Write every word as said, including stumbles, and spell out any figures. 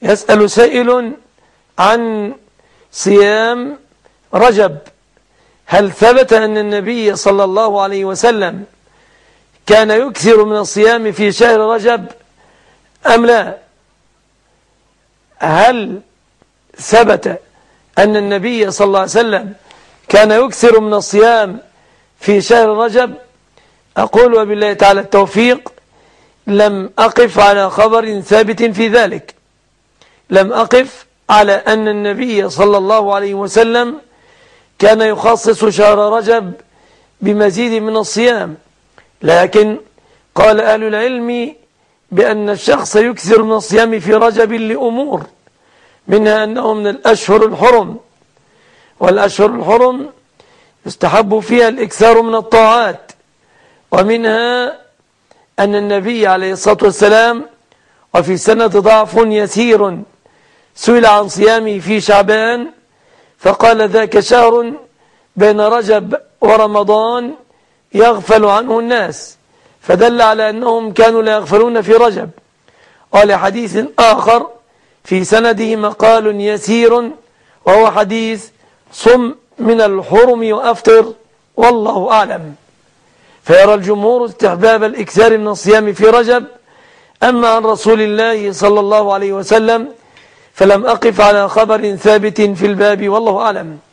يسأل سائل عن صيام رجب: هل ثبت أن النبي صلى الله عليه وسلم كان يكثر من الصيام في شهر رجب أم لا؟ هل ثبت أن النبي صلى الله عليه وسلم كان يكثر من الصيام في شهر رجب؟ أقول وبالله تعالى التوفيق، لم أقف على خبر ثابت في ذلك. لم أقف على أن النبي صلى الله عليه وسلم كان يخصص شهر رجب بمزيد من الصيام، لكن قال أهل العلم بأن الشخص يكثر من الصيام في رجب لأمور، منها أنه من الأشهر الحرم، والأشهر الحرم يستحب فيها الإكثار من الطاعات، ومنها أن النبي عليه الصلاة والسلام وفي سنة ضعف يسير سئل عن صيامه في شعبان فقال: ذاك شهر بين رجب ورمضان يغفل عنه الناس، فدل على أنهم كانوا لا يغفلون في رجب. ولحديث آخر في سنده مقال يسير وهو حديث: صم من الحرم وأفطر، والله أعلم. فيرى الجمهور استحباب الإكثار من الصيام في رجب. أما عن رسول الله صلى الله عليه وسلم فلم أقف على خبر ثابت في الباب، والله أعلم.